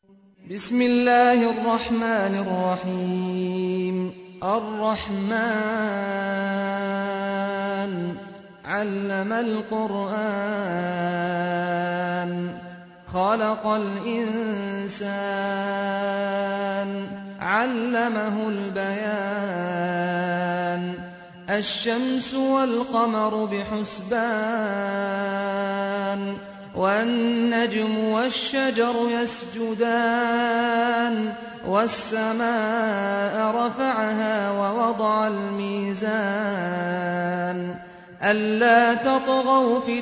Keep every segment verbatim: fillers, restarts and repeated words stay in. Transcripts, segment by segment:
بسم الله الرحمن الرحيم الرحمن علم القرآن خلق الإنسان علمه البيان الشمس والقمر بحسبان والنجم والشجر يسجدان والسماء رفعها ووضع الميزان ألا تطغوا في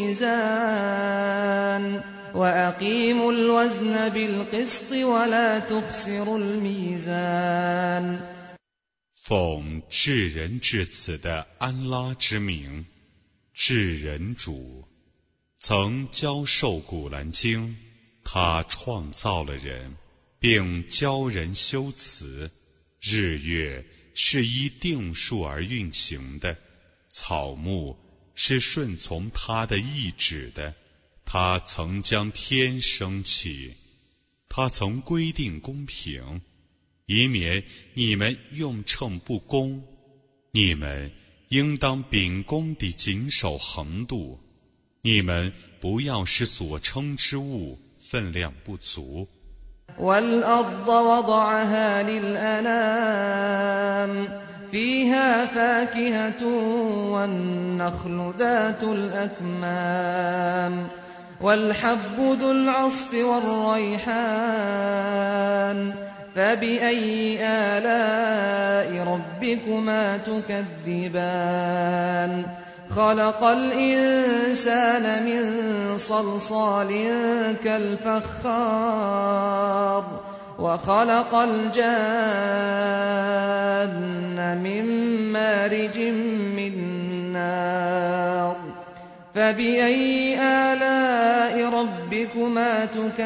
الميزان وأقيموا الوزن بالقسط ولا تخسروا الميزان 奉至仁至此的安拉之名，至仁主曾教授古兰经，他创造了人，并教人修辞。日月是依定数而运行的，草木是顺从他的意志的。他曾将天升起，他曾规定公平，以免你们用秤不公。你们应当秉公地谨守横度，你们不要使所称之物分量不足。 والأرض وضعها للأنام فيها فاكهة والنخل ذات الأكمام والحب ذو العصف والريحان فبأي آلاء ربكما تكذبان خلق الإنسان من صلصال كالفخار وخلق الجان من مارج من نار فبأي آلاء ربكما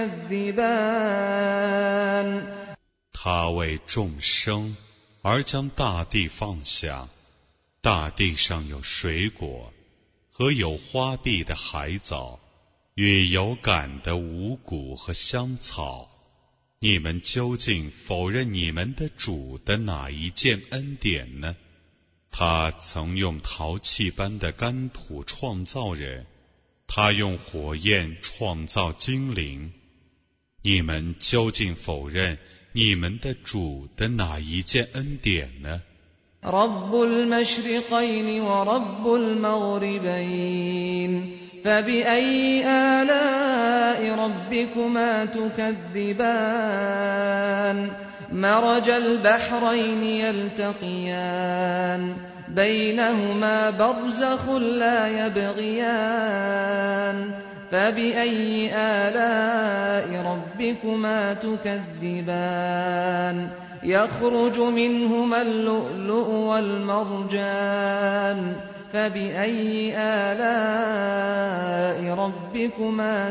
تكذبان 他为众生而将大地放下，大地上有水果和有花碧的海藻，与有感的五谷和香草。你们究竟否认你们的主的哪一件恩典呢？他曾用陶器般的干土创造人，他用火焰创造精灵。你们究竟否认你们的主的哪一件恩典呢 رب المشرقين ورب المغربين فبأي آلاء ربكما تكذبان مرج البحرين يلتقيان بينهما برزخ لا يبغيان فبأي آلاء ربكما تكذبان يخرج منهما اللؤلؤ والمرجان فبأي آلاء ربكما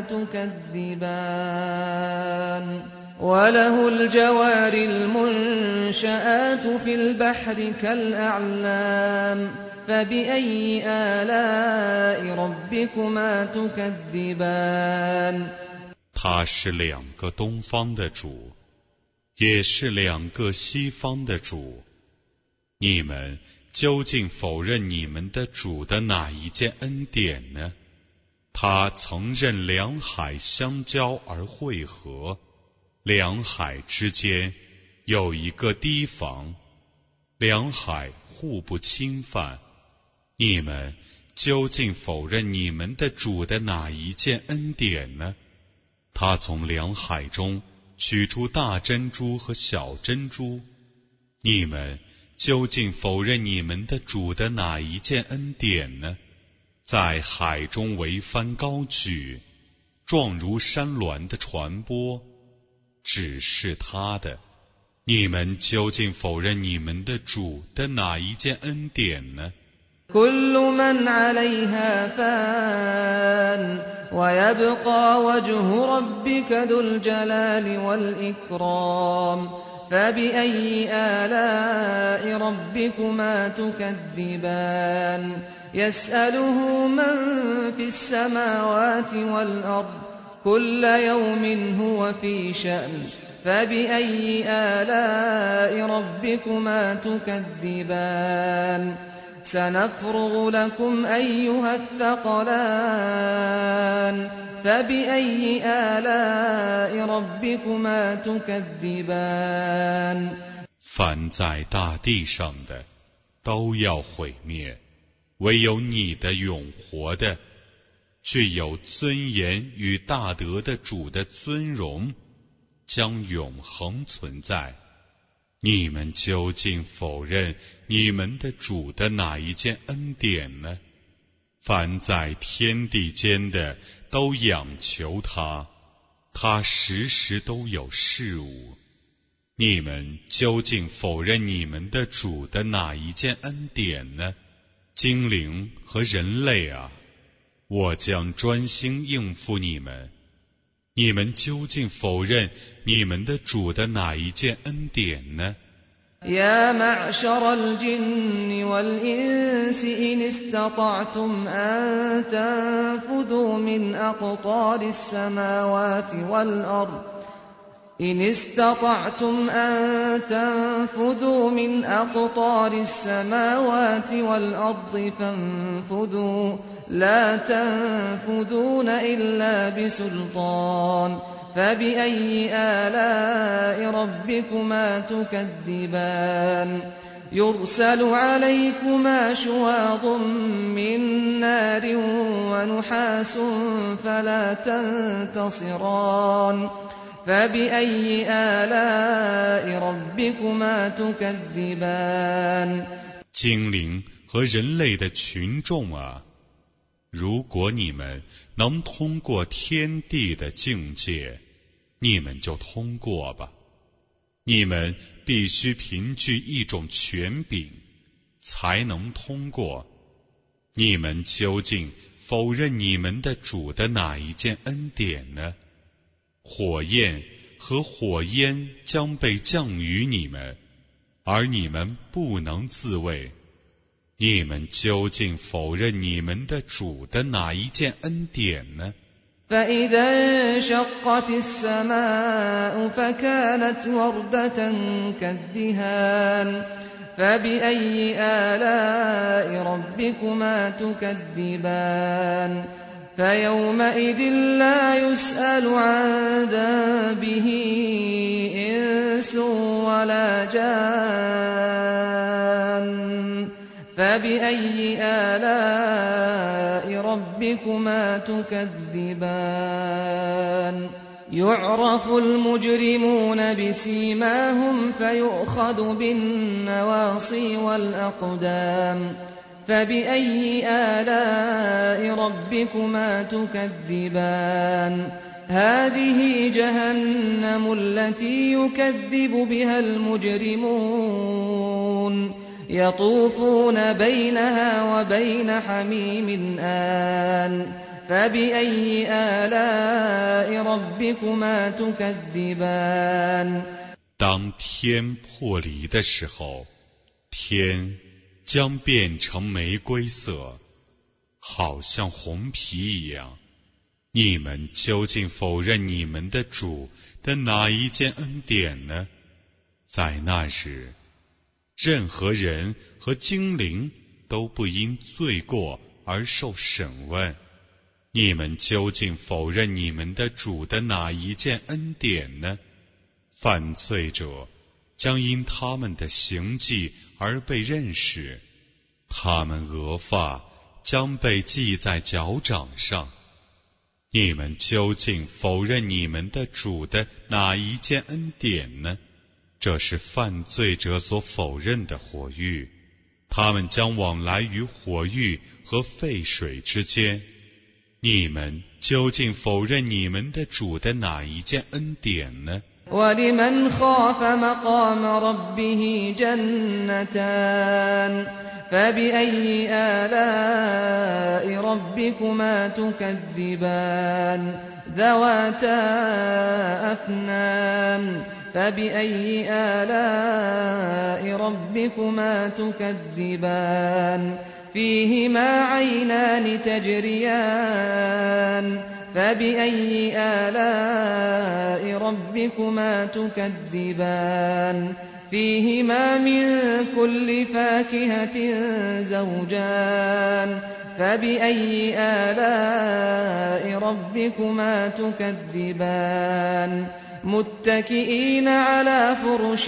تكذبان وله الجوار المنشآت في البحر كالأعلام فبأي آلاء ربكما تكذبان 他是两个东方的主，也是两个西方的主。你们究竟否认你们的主的哪一件恩典呢？他曾任两海相交而汇合，两海之间有一个堤防，两海互不侵犯。你们究竟否认你们的主的哪一件恩典呢？他从两海中取出大珍珠和小珍珠。你们究竟否认你们的主的哪一件恩典呢？在海中桅帆高举，状如山峦的船舶，只是他的。你们究竟否认你们的主的哪一件恩典呢 كل من عليها فان ويبقى وجه ربك ذو الجلال والإكرام فبأي آلاء ربكما تكذبان يسأله من في السماوات والأرض كل يوم هو في شأن فبأي آلاء ربكما تكذبان سنفرغ لكم أيها الثقلان فبأي آلاء ربكما تكذبان 凡在大地上的都要毁灭，唯有你的永活的具有尊严与大德的主的尊荣将永恒存在。你们究竟否认你们的主的哪一件恩典呢？凡在天地间的都仰求他，他时时都有事物。你们究竟否认你们的主的哪一件恩典呢？精灵和人类啊，我将专心应付你们。你们究竟否认你们的主的哪一件恩典呢？ يا معشر الجن والإنس إن استطعتم أن تنفذوا من أقطار السماوات والأرض إن استطعتم أن تنفذوا من أقطار السماوات والأرض فانفذوا لا تنفذون إلا بسلطان فبأي آلاء ربكما تكذبان يرسل عليكما شواظ من نار ونحاس فلا تنتصران فبأي آلاء ربكما تكذبان 精灵和人类的群众啊，如果你们能通过天地的境界，你们就通过吧。你们必须凭据一种权柄才能通过。你们究竟否认你们的主的哪一件恩典呢？火焰和火焰将被降于你们，而你们不能自卫。你们究竟否认你们的主的哪一件恩典呢？ فإذا انشقت السماء فكانت وردة كالدهان فبأي آلاء ربكما تكذبان فيومئذ لا يسأل عن ذنبه إنس ولا جان فبأي آلاء ربكما تكذبان يعرف المجرمون بسيماهم فيؤخذ بالنواصي والأقدام فبأي آلاء ربكما تكذبان هذه جهنم التي يكذب بها المجرمون يطوفون بينها وبين حميم آن فبأي آلاء ربكما تكذبان 当天破离的时候，天将变成玫瑰色，好像红皮一样。你们究竟否认你们的主的哪一件恩典呢？在那日，任何人和精灵都不因罪过而受审问。你们究竟否认你们的主的哪一件恩典呢？犯罪者将因他们的行迹而被认识，他们额发将被系在脚掌上。你们究竟否认你们的主的哪一件恩典呢？这是犯罪者所否认的火狱，他们将往来于火狱和沸水之间。你们究竟否认你们的主的哪一件恩典呢？ ولمن خاف مقام ربه جنتان فبأي آلاء ربكما تكذبان ذواتا أفنان فبأي آلاء ربكما تكذبان فيهما عينان تجريان فبأي آلاء ربكما تكذبان فيهما من كل فاكهة زوجان فبأي آلاء ربكما تكذبان متكئين على فرش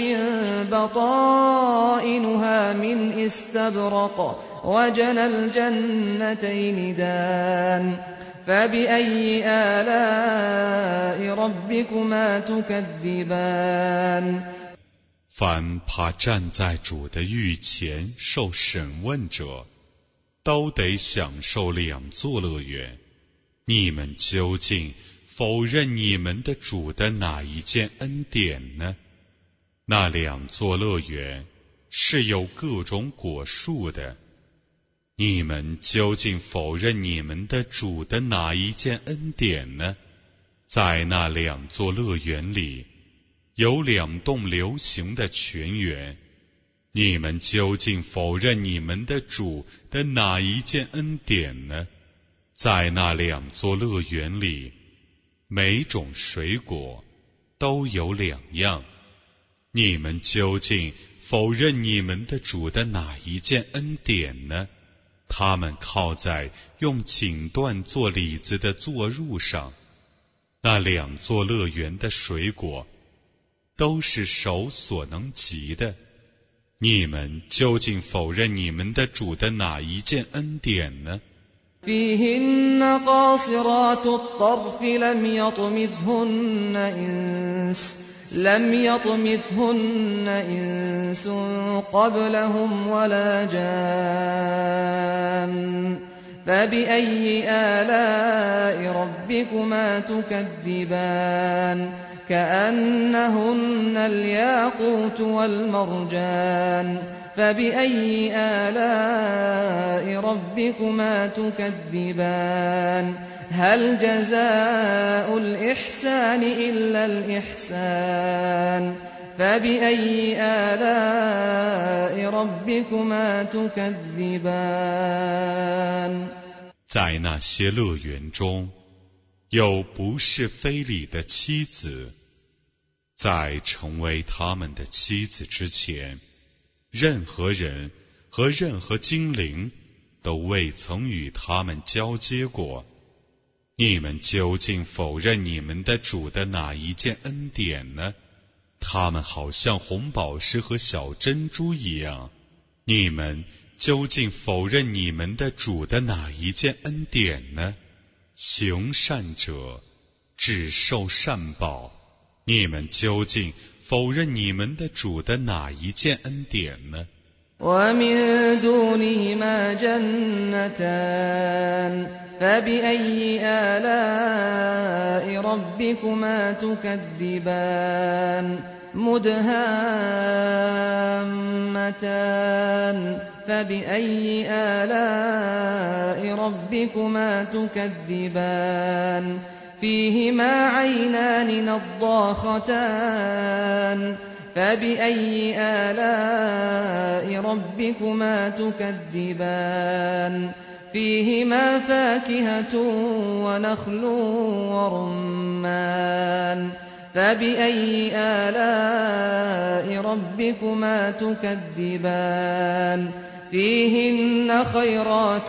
بطائنها من استبرق وجنى الجنتين دان فبأي آلاء ربكما تكذبان 凡怕站在主的御前受审问者，都得享受两座乐园。你们究竟否认你们的主的哪一件恩典呢？那两座乐园是有各种果树的。你们究竟否认你们的主的哪一件恩典呢？在那两座乐园里，有两栋流行的泉源。你们究竟否认你们的主的哪一件恩典呢？在那两座乐园里，每种水果都有两样。你们究竟否认你们的主的哪一件恩典呢？他们靠在用锦缎做李子的坐褥上，那两座乐园的水果都是手所能及的。你们究竟否认你们的主的哪一件恩典呢 فيهن قاصرات الطرف لم يطمثهن إنس لم يطمثهن إنس قبلهم ولا جان فبأي آلاء ربكما تكذبان كأنهن الياقوت والمرجان فبأي آلاء ربكما تكذبان هل جزاء الإحسان إلا الإحسان فبأي آلاء ربكما تكذبان 在那些乐园中，有不是非礼的妻子，在成为他们的妻子之前，任何人和任何精灵都未曾与他们交接过。你们究竟否认你们的主的哪一件恩典呢？他们好像红宝石和小珍珠一样。你们究竟否认你们的主的哪一件恩典呢？行善者只受善报。你们究竟否认你们的主的哪一件恩典呢？ ومن دونهما جنتان فبأي آلاء ربكما تكذبان مدهامتان فبأي آلاء ربكما تكذبان فيهما عينان نضاختان فبأي آلاء ربكما تكذبان فيهما فاكهة ونخل ورمان فبأي آلاء ربكما تكذبان فيهن خيرات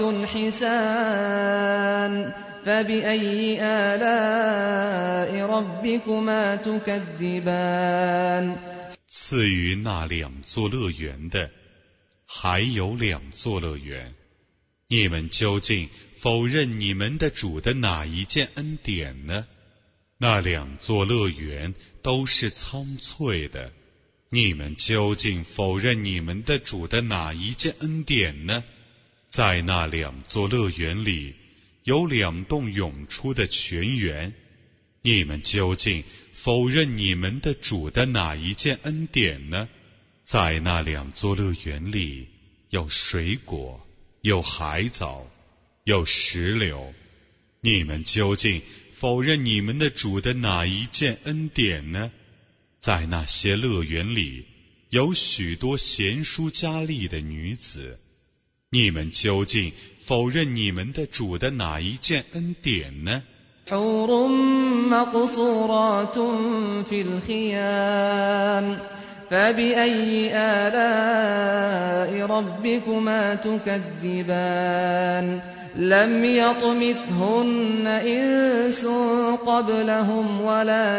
حسان فبأي آلاء ربكما تكذبان 赐予那两座乐园的，还有两座乐园。你们究竟否认你们的主的哪一件恩典呢？那两座乐园都是苍翠的。你们究竟否认你们的主的哪一件恩典呢？在那两座乐园里，有两栋涌出的泉源。你们究竟否认你们的主的哪一件恩典呢？在那两座乐园里，有水果，有海藻，有石榴。你们究竟否认你们的主的哪一件恩典呢？在那些乐园里，有许多贤淑佳丽的女子。你们究竟否认你们的主的哪一件恩典呢？ حور مقصورات في الخيام فبأي آلاء ربكما تكذبان لم يطمثهن إنس قبلهم ولا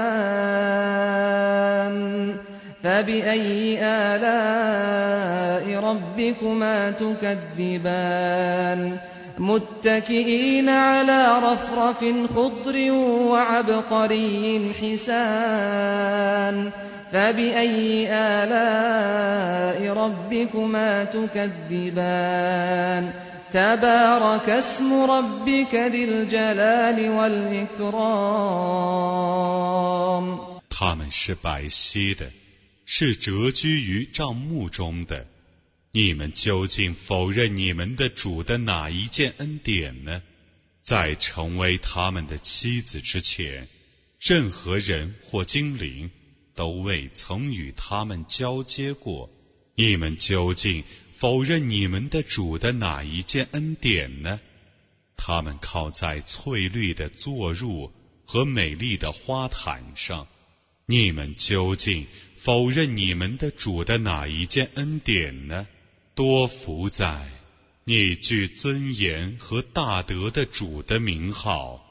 جان فبأي آلاء ربكما تكذبان متكئين على رفرف خضر وعبقري حسان فبأي آلاء ربكما تكذبان تبارك اسم ربك ذي الجلال والإكرام 他们是白皙的，是蛰居于帐幕中的。你们究竟否认你们的主的哪一件恩典呢？在成为他们的妻子之前，任何人或精灵都未曾与他们交接过。你们究竟否认你们的主的哪一件恩典呢？他们靠在翠绿的坐褥和美丽的花毯上。你们究竟否认你们的主的哪一件恩典呢？多福在你具尊严和大德的主的名号。